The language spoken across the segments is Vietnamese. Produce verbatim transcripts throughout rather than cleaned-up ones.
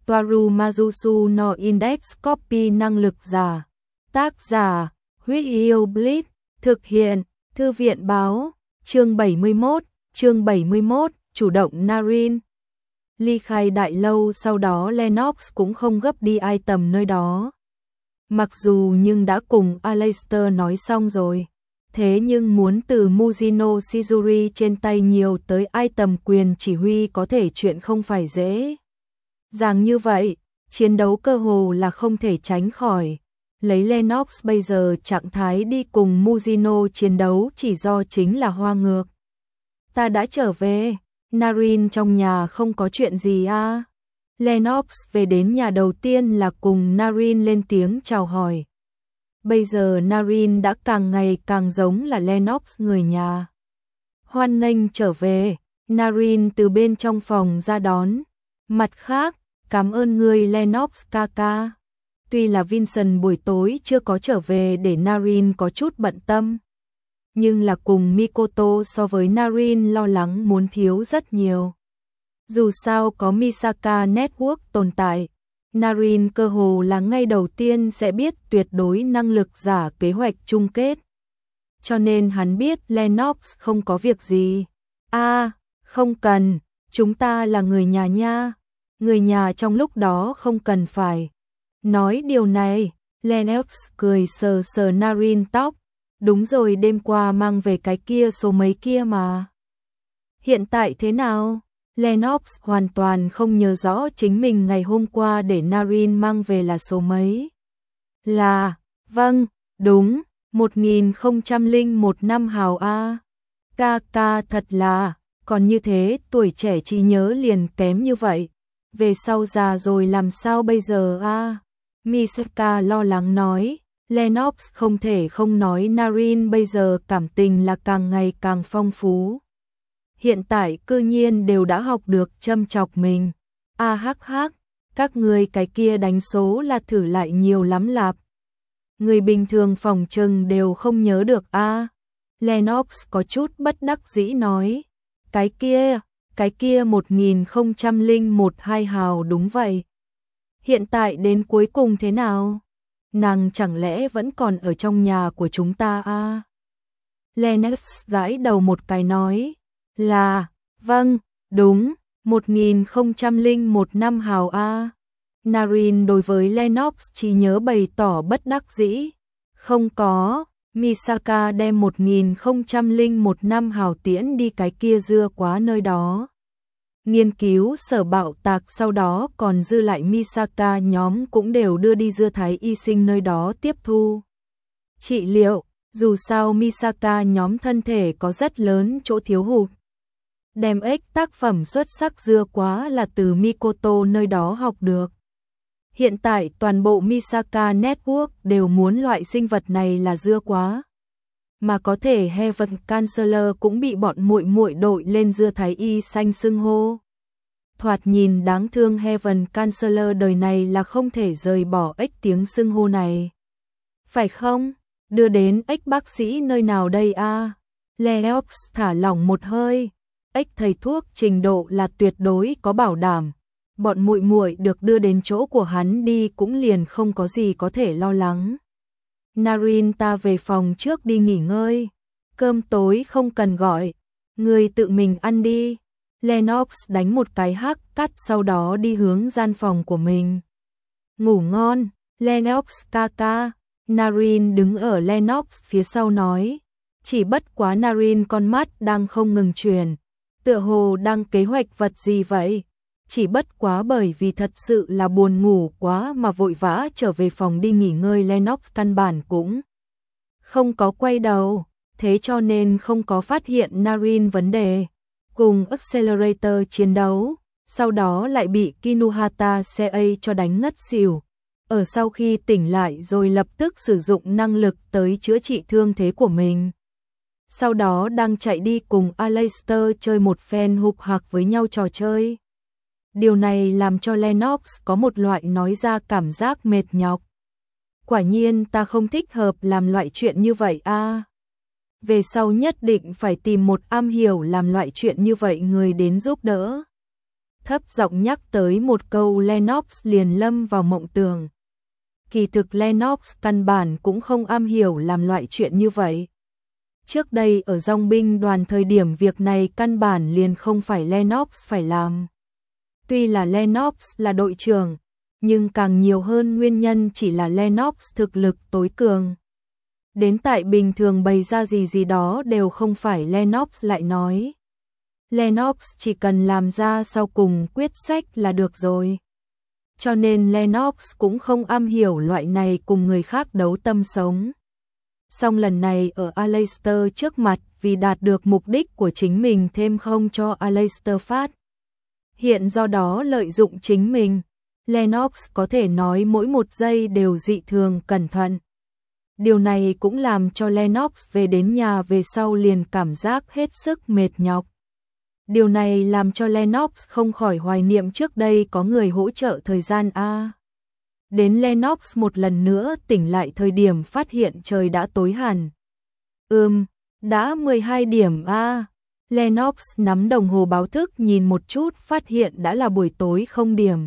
Toaru Majusu no Index Copy năng lực giả. Tác giả, Huyết Yêu Blitz, thực hiện, Thư viện báo, chương bảy mươi mốt, chương bảy mươi mốt, chủ động Narin. Ly khai đại lâu sau đó Lennox cũng không gấp đi item nơi đó. Mặc dù nhưng đã cùng Aleister nói xong rồi. Thế nhưng muốn từ Mujino Shizuri trên tay nhiều tới item quyền chỉ huy có thể chuyện không phải dễ dàng như vậy, chiến đấu cơ hồ là không thể tránh khỏi. Lấy Lennox bây giờ trạng thái đi cùng Mujino chiến đấu chỉ do chính là hoa ngược. Ta đã trở về, Narin trong nhà không có chuyện gì à? Lennox về đến nhà đầu tiên là cùng Narin lên tiếng chào hỏi. Bây giờ Narin đã càng ngày càng giống là Lennox người nhà. Hoan nghênh trở về, Narin từ bên trong phòng ra đón. Mặt khác, cảm ơn người Lennox ca ca. Tuy là Vincent buổi tối chưa có trở về để Narin có chút bận tâm. Nhưng là cùng Mikoto so với Narin lo lắng muốn thiếu rất nhiều. Dù sao có Misaka Network tồn tại, Narin cơ hồ là ngay đầu tiên sẽ biết tuyệt đối năng lực giả kế hoạch chung kết. Cho nên hắn biết Lennox không có việc gì. À, không cần, chúng ta là người nhà nha. Người nhà trong lúc đó không cần phải nói điều này. Lennox cười sờ sờ Narin tóc. Đúng rồi, đêm qua mang về cái kia số mấy kia mà. Hiện tại thế nào? Lennox hoàn toàn không nhớ rõ chính mình ngày hôm qua để Narin mang về là số mấy. Là, vâng, đúng, một nghìn không trăm lẻ một năm hào A. Ca ca thật là, còn như thế tuổi trẻ trí nhớ liền kém như vậy. Về sau già rồi làm sao bây giờ A? Misaka lo lắng nói. Lennox không thể không nói Narin bây giờ cảm tình là càng ngày càng phong phú. Hiện tại cư nhiên đều đã học được châm chọc mình. A hắc hắc, các người cái kia đánh số là thử lại nhiều lắm lạp. Người bình thường phòng trừng đều không nhớ được a. Lennox có chút bất đắc dĩ nói. Cái kia, cái kia một nghìn không trăm lẻ một hai hào đúng vậy. Hiện tại đến cuối cùng thế nào? Nàng chẳng lẽ vẫn còn ở trong nhà của chúng ta a? Lennox gãi đầu một cái nói. Là, vâng, đúng, một nghìn không trăm lẻ một năm hào A. Narin đối với Lennox chỉ nhớ bày tỏ bất đắc dĩ. Không có, Misaka đem một nghìn không trăm lẻ một năm hào tiễn đi cái kia dưa quá nơi đó. Nghiên cứu sở bạo tạc sau đó còn dư lại Misaka nhóm cũng đều đưa đi dưa thái y sinh nơi đó tiếp thu trị liệu. Dù sao Misaka nhóm thân thể có rất lớn chỗ thiếu hụt. Đem ếch tác phẩm xuất sắc dưa quá là từ Mikoto nơi đó học được. Hiện tại toàn bộ Misaka Network đều muốn loại sinh vật này là dưa quá. Mà có thể Heaven Chancellor cũng bị bọn muội muội đội lên dưa thái y xanh xưng hô. Thoạt nhìn đáng thương, Heaven Chancellor đời này là không thể rời bỏ ếch tiếng xưng hô này. Phải không? Đưa đến ếch bác sĩ nơi nào đây a? Lennox thả lỏng một hơi. Ếch thầy thuốc trình độ là tuyệt đối có bảo đảm. Bọn muội muội được đưa đến chỗ của hắn đi cũng liền không có gì có thể lo lắng. Narin, ta về phòng trước đi nghỉ ngơi. Cơm tối không cần gọi, người tự mình ăn đi. Lennox đánh một cái hắc cắt sau đó đi hướng gian phòng của mình. Ngủ ngon, Lennox ca ca. Narin đứng ở Lennox phía sau nói. Chỉ bất quá Narin con mắt đang không ngừng chuyển. Tựa hồ đang kế hoạch vật gì vậy? Chỉ bất quá bởi vì thật sự là buồn ngủ quá mà vội vã trở về phòng đi nghỉ ngơi. Lennox căn bản cũng không có quay đầu, thế cho nên không có phát hiện Narin vấn đề. Cùng Accelerator chiến đấu, sau đó lại bị Kinuhata xê a cho đánh ngất xỉu. Ở sau khi tỉnh lại rồi lập tức sử dụng năng lực tới chữa trị thương thế của mình. Sau đó đang chạy đi cùng Aleister chơi một phen hục hạc với nhau trò chơi. Điều này làm cho Lennox có một loại nói ra cảm giác mệt nhọc. Quả nhiên ta không thích hợp làm loại chuyện như vậy a. Về sau nhất định phải tìm một am hiểu làm loại chuyện như vậy người đến giúp đỡ. thấp giọng nhắc tới một câu Lennox liền lâm vào mộng tưởng. Kỳ thực Lennox căn bản cũng không am hiểu làm loại chuyện như vậy. Trước đây ở dòng binh đoàn thời điểm việc này căn bản liền không phải Lennox phải làm. Tuy là Lennox là đội trưởng, nhưng càng nhiều hơn nguyên nhân chỉ là Lennox thực lực tối cường. Đến tại bình thường bày ra gì gì đó đều không phải Lennox lại nói. Lennox chỉ cần làm ra sau cùng quyết sách là được rồi. Cho nên Lennox cũng không am hiểu loại này cùng người khác đấu tâm sống. Song lần này ở Aleister trước mặt vì đạt được mục đích của chính mình thêm không cho Aleister phát. Hiện do đó lợi dụng chính mình, Lennox có thể nói mỗi một giây đều dị thường cẩn thận. Điều này cũng làm cho Lennox về đến nhà về sau liền cảm giác hết sức mệt nhọc. Điều này làm cho Lennox không khỏi hoài niệm trước đây có người hỗ trợ thời gian A. Đến Lennox một lần nữa tỉnh lại thời điểm phát hiện trời đã tối hẳn. Ừm, đã mười hai điểm A. Lennox nắm đồng hồ báo thức nhìn một chút phát hiện đã là buổi tối không điểm.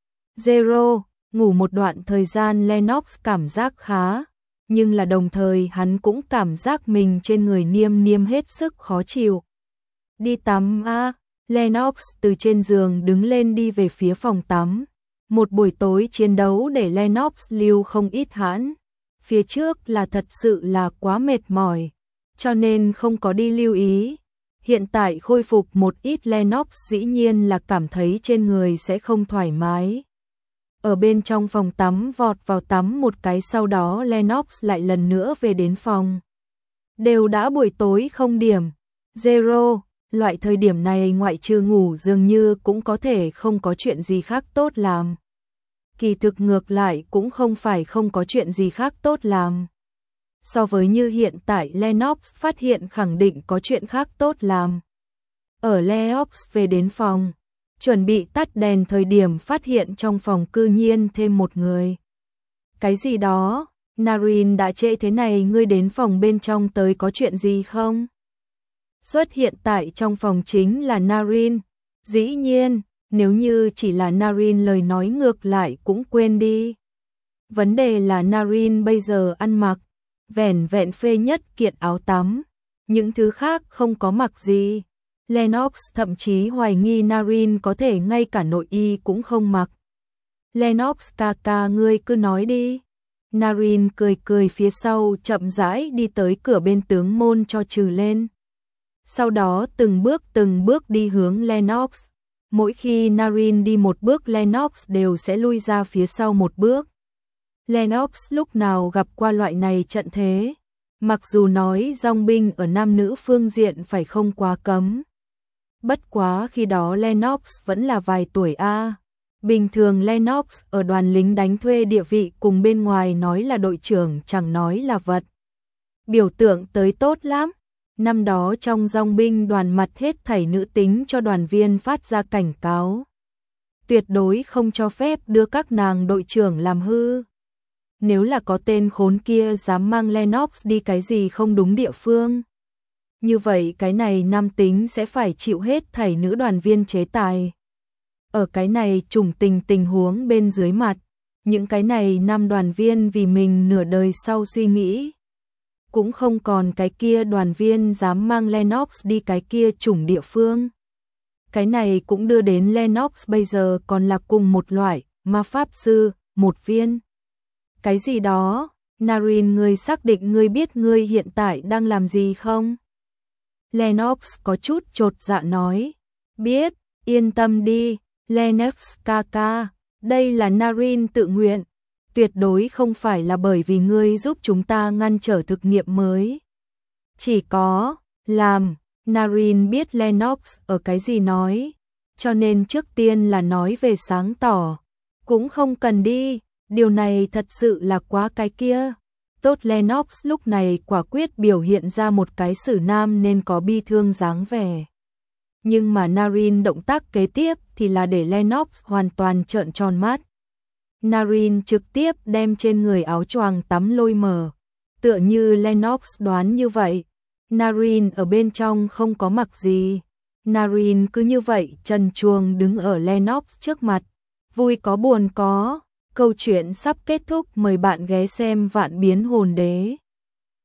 Zero, ngủ một đoạn thời gian Lennox cảm giác khá, nhưng là đồng thời hắn cũng cảm giác mình trên người niêm niêm hết sức khó chịu. Đi tắm a, Lennox từ trên giường đứng lên đi về phía phòng tắm. Một buổi tối chiến đấu để Lennox lưu không ít hãn. Phía trước là thật sự là quá mệt mỏi, cho nên không có đi lưu ý. Hiện tại khôi phục một ít Lennox dĩ nhiên là cảm thấy trên người sẽ không thoải mái. Ở bên trong phòng tắm vọt vào tắm một cái sau đó Lennox lại lần nữa về đến phòng. Đều đã buổi tối không điểm. Zero, loại thời điểm này ngoại trừ ngủ dường như cũng có thể không có chuyện gì khác tốt làm. Kỳ thực ngược lại cũng không phải không có chuyện gì khác tốt làm. So với như hiện tại Lennox phát hiện khẳng định có chuyện khác tốt làm. Ở Lennox về đến phòng, chuẩn bị tắt đèn thời điểm phát hiện trong phòng cư nhiên thêm một người. Cái gì đó, Naren đã trễ thế này ngươi đến phòng bên trong tới có chuyện gì không? Xuất hiện tại trong phòng chính là Naren. Dĩ nhiên, nếu như chỉ là Naren lời nói ngược lại cũng quên đi. Vấn đề là Naren bây giờ ăn mặc, vẻn vẹn phê nhất kiện áo tắm, những thứ khác không có mặc gì. Lennox thậm chí hoài nghi Naren có thể ngay cả nội y cũng không mặc. Lennox ca ca ngươi cứ nói đi. Naren cười cười phía sau chậm rãi đi tới cửa bên tướng môn cho trừ lên. Sau đó từng bước từng bước đi hướng Lennox. Mỗi khi Naren đi một bước Lennox đều sẽ lui ra phía sau một bước. Lennox lúc nào gặp qua loại này trận thế. Mặc dù nói dòng binh ở nam nữ phương diện phải không quá cấm. Bất quá khi đó Lennox vẫn là vài tuổi A. Bình thường Lennox ở đoàn lính đánh thuê địa vị cùng bên ngoài nói là đội trưởng chẳng nói là vật. Biểu tượng tới tốt lắm. Năm đó trong dòng binh đoàn mặt hết thảy nữ tính cho đoàn viên phát ra cảnh cáo. Tuyệt đối không cho phép đưa các nàng đội trưởng làm hư. Nếu là có tên khốn kia dám mang Lennox đi cái gì không đúng địa phương. Như vậy cái này nam tính sẽ phải chịu hết thảy nữ đoàn viên chế tài. Ở cái này trùng tình tình huống bên dưới mặt, những cái này nam đoàn viên vì mình nửa đời sau suy nghĩ. Cũng không còn cái kia đoàn viên dám mang Lennox đi cái kia chủng địa phương. Cái này cũng đưa đến Lennox bây giờ còn là cùng một loại, ma pháp sư, một viên. Cái gì đó, Naren ngươi xác định ngươi biết ngươi hiện tại đang làm gì không? Lennox có chút chột dạ nói, biết, yên tâm đi, Lennox ca ca, đây là Naren tự nguyện. Tuyệt đối không phải là bởi vì ngươi giúp chúng ta ngăn trở thực nghiệm mới. Chỉ có, làm, Naren biết Lennox ở cái gì nói, cho nên trước tiên là nói về sáng tỏ. Cũng không cần đi, điều này thật sự là quá cái kia. Tốt Lennox lúc này quả quyết biểu hiện ra một cái xử nam nên có bi thương dáng vẻ. Nhưng mà Naren động tác kế tiếp thì là để Lennox hoàn toàn trợn tròn mắt. Naren trực tiếp đem trên người áo choàng tắm lôi mở. Tựa như Lennox đoán như vậy, Naren ở bên trong không có mặc gì. Narin cứ như vậy trần truồng đứng ở Lennox trước mặt, vui có buồn có, câu chuyện sắp kết thúc, mời bạn ghé xem Vạn Biến Hồn Đế.